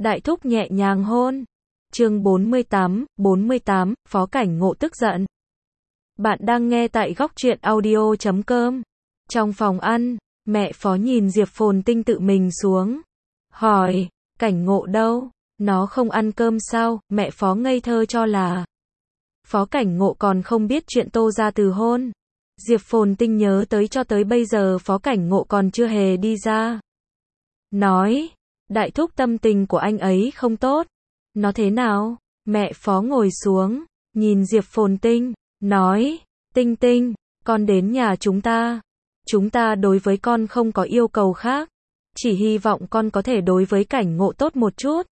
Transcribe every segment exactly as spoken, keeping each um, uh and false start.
Đại thúc nhẹ nhàng hôn. Chương bốn mươi tám, bốn mươi tám, Phó Cảnh Ngộ tức giận. Bạn đang nghe tại góc truyện audio chấm com. Trong phòng ăn, mẹ Phó nhìn Diệp Phồn Tinh tự mình xuống. Hỏi, Cảnh Ngộ đâu? Nó không ăn cơm sao? Mẹ Phó ngây thơ cho là Phó Cảnh Ngộ còn không biết chuyện Tô ra từ hôn. Diệp Phồn Tinh nhớ tới cho tới bây giờ Phó Cảnh Ngộ còn chưa hề đi ra. Nói, đại thúc tâm tình của anh ấy không tốt. Nó thế nào? Mẹ Phó ngồi xuống, nhìn Diệp Phồn Tinh, nói, Tinh Tinh, con đến nhà chúng ta. Chúng ta đối với con không có yêu cầu khác. Chỉ hy vọng con có thể đối với Cảnh Ngộ tốt một chút.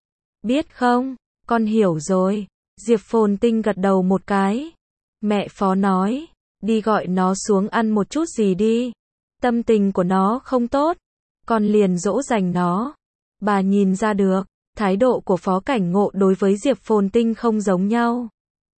Biết không? Con hiểu rồi. Diệp Phồn Tinh gật đầu một cái. Mẹ Phó nói, đi gọi nó xuống ăn một chút gì đi. Tâm tình của nó không tốt. Con liền dỗ dành nó. Bà nhìn ra được, thái độ của Phó Cảnh Ngộ đối với Diệp Phồn Tinh không giống nhau.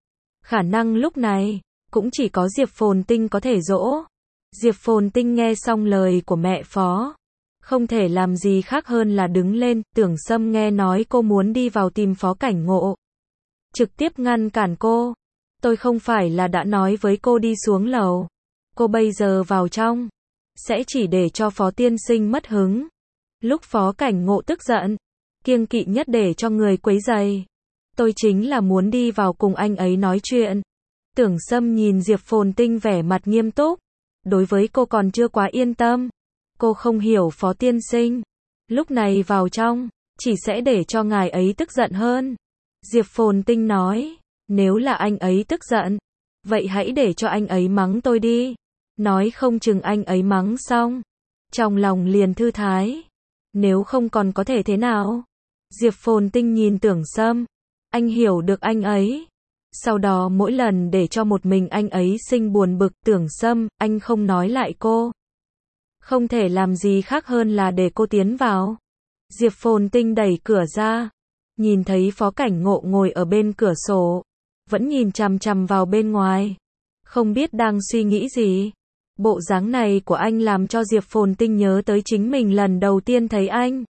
Khả năng lúc này, cũng chỉ có Diệp Phồn Tinh có thể dỗ. Diệp Phồn Tinh nghe xong lời của mẹ Phó, không thể làm gì khác hơn là đứng lên. Tưởng Sâm nghe nói cô muốn đi vào tìm Phó Cảnh Ngộ, trực tiếp ngăn cản cô. Tôi không phải là đã nói với cô đi xuống lầu. Cô bây giờ vào trong, sẽ chỉ để cho Phó tiên sinh mất hứng. Lúc Phó Cảnh Ngộ tức giận, kiêng kỵ nhất để cho người quấy rầy. Tôi chính là muốn đi vào cùng anh ấy nói chuyện. Tưởng Sâm nhìn Diệp Phồn Tinh vẻ mặt nghiêm túc. Đối với cô còn chưa quá yên tâm. Cô không hiểu Phó tiên sinh. Lúc này vào trong, chỉ sẽ để cho ngài ấy tức giận hơn. Diệp Phồn Tinh nói, nếu là anh ấy tức giận, vậy hãy để cho anh ấy mắng tôi đi. Nói không chừng anh ấy mắng xong, trong lòng liền thư thái. Nếu không còn có thể thế nào? Diệp Phồn Tinh nhìn Tưởng Sâm. Anh hiểu được anh ấy. Sau đó mỗi lần để cho một mình anh ấy sinh buồn bực. Tưởng Sâm, anh không nói lại cô. Không thể làm gì khác hơn là để cô tiến vào. Diệp Phồn Tinh đẩy cửa ra. Nhìn thấy Phó Cảnh Ngộ ngồi ở bên cửa sổ. Vẫn nhìn chằm chằm vào bên ngoài. Không biết đang suy nghĩ gì. Bộ dáng này của anh làm cho Diệp Phồn Tinh nhớ tới chính mình lần đầu tiên thấy anh.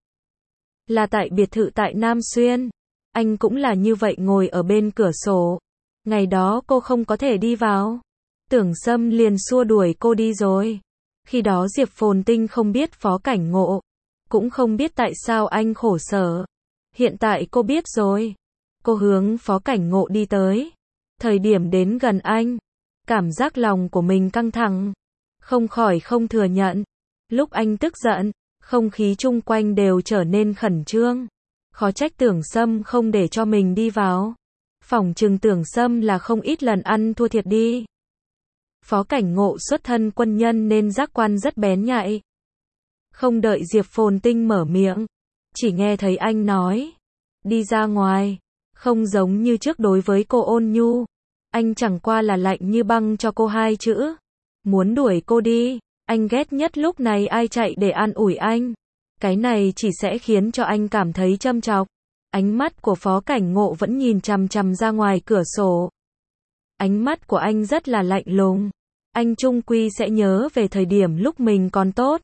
Là tại biệt thự tại Nam Xuyên. Anh cũng là như vậy ngồi ở bên cửa sổ. Ngày đó cô không có thể đi vào. Tưởng Sâm liền xua đuổi cô đi rồi. Khi đó Diệp Phồn Tinh không biết Phó Cảnh Ngộ. Cũng không biết tại sao anh khổ sở. Hiện tại cô biết rồi. Cô hướng Phó Cảnh Ngộ đi tới. Thời điểm đến gần anh, cảm giác lòng của mình căng thẳng. Không khỏi không thừa nhận. Lúc anh tức giận, không khí chung quanh đều trở nên khẩn trương. Khó trách Tưởng Sâm không để cho mình đi vào. Phỏng chừng Tưởng Sâm là không ít lần ăn thua thiệt đi. Phó Cảnh Ngộ xuất thân quân nhân nên giác quan rất bén nhạy. Không đợi Diệp Phồn Tinh mở miệng, chỉ nghe thấy anh nói, đi ra ngoài. Không giống như trước đối với cô ôn nhu. Anh chẳng qua là lạnh như băng cho cô hai chữ. Muốn đuổi cô đi. Anh ghét nhất lúc này ai chạy để an ủi anh. Cái này chỉ sẽ khiến cho anh cảm thấy châm chọc. Ánh mắt của Phó Cảnh Ngộ vẫn nhìn chằm chằm ra ngoài cửa sổ. Ánh mắt của anh rất là lạnh lùng. Anh chung quy sẽ nhớ về thời điểm lúc mình còn tốt.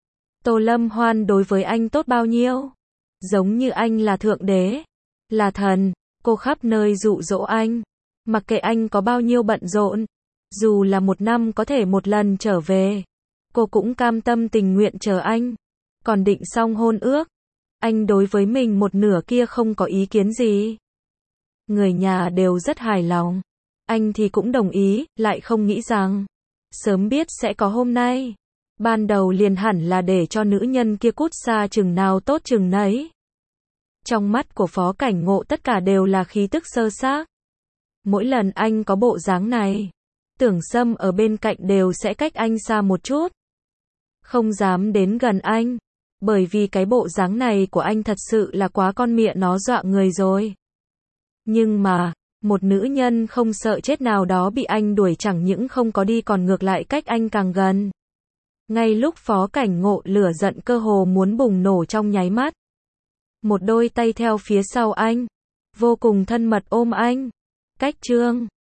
Tô Lâm Hoan đối với anh tốt bao nhiêu? Giống như anh là thượng đế, là thần. Cô khắp nơi dụ dỗ anh. Mặc kệ anh có bao nhiêu bận rộn, dù là một năm có thể một lần trở về, cô cũng cam tâm tình nguyện chờ anh. Còn định xong hôn ước, anh đối với mình một nửa kia không có ý kiến gì. Người nhà đều rất hài lòng. Anh thì cũng đồng ý, lại không nghĩ rằng sớm biết sẽ có hôm nay. Ban đầu liền hẳn là để cho nữ nhân kia cút xa chừng nào tốt chừng nấy. Trong mắt của Phó Cảnh Ngộ tất cả đều là khí tức sơ xác. Mỗi lần anh có bộ dáng này, Tưởng Sâm ở bên cạnh đều sẽ cách anh xa một chút. Không dám đến gần anh. Bởi vì cái bộ dáng này của anh thật sự là quá con mẹ nó dọa người rồi. Nhưng mà, một nữ nhân không sợ chết nào đó bị anh đuổi chẳng những không có đi còn ngược lại cách anh càng gần. Ngay lúc Phó Cảnh Ngộ lửa giận cơ hồ muốn bùng nổ trong nháy mắt. Một đôi tay theo phía sau anh, vô cùng thân mật ôm anh. Cách chương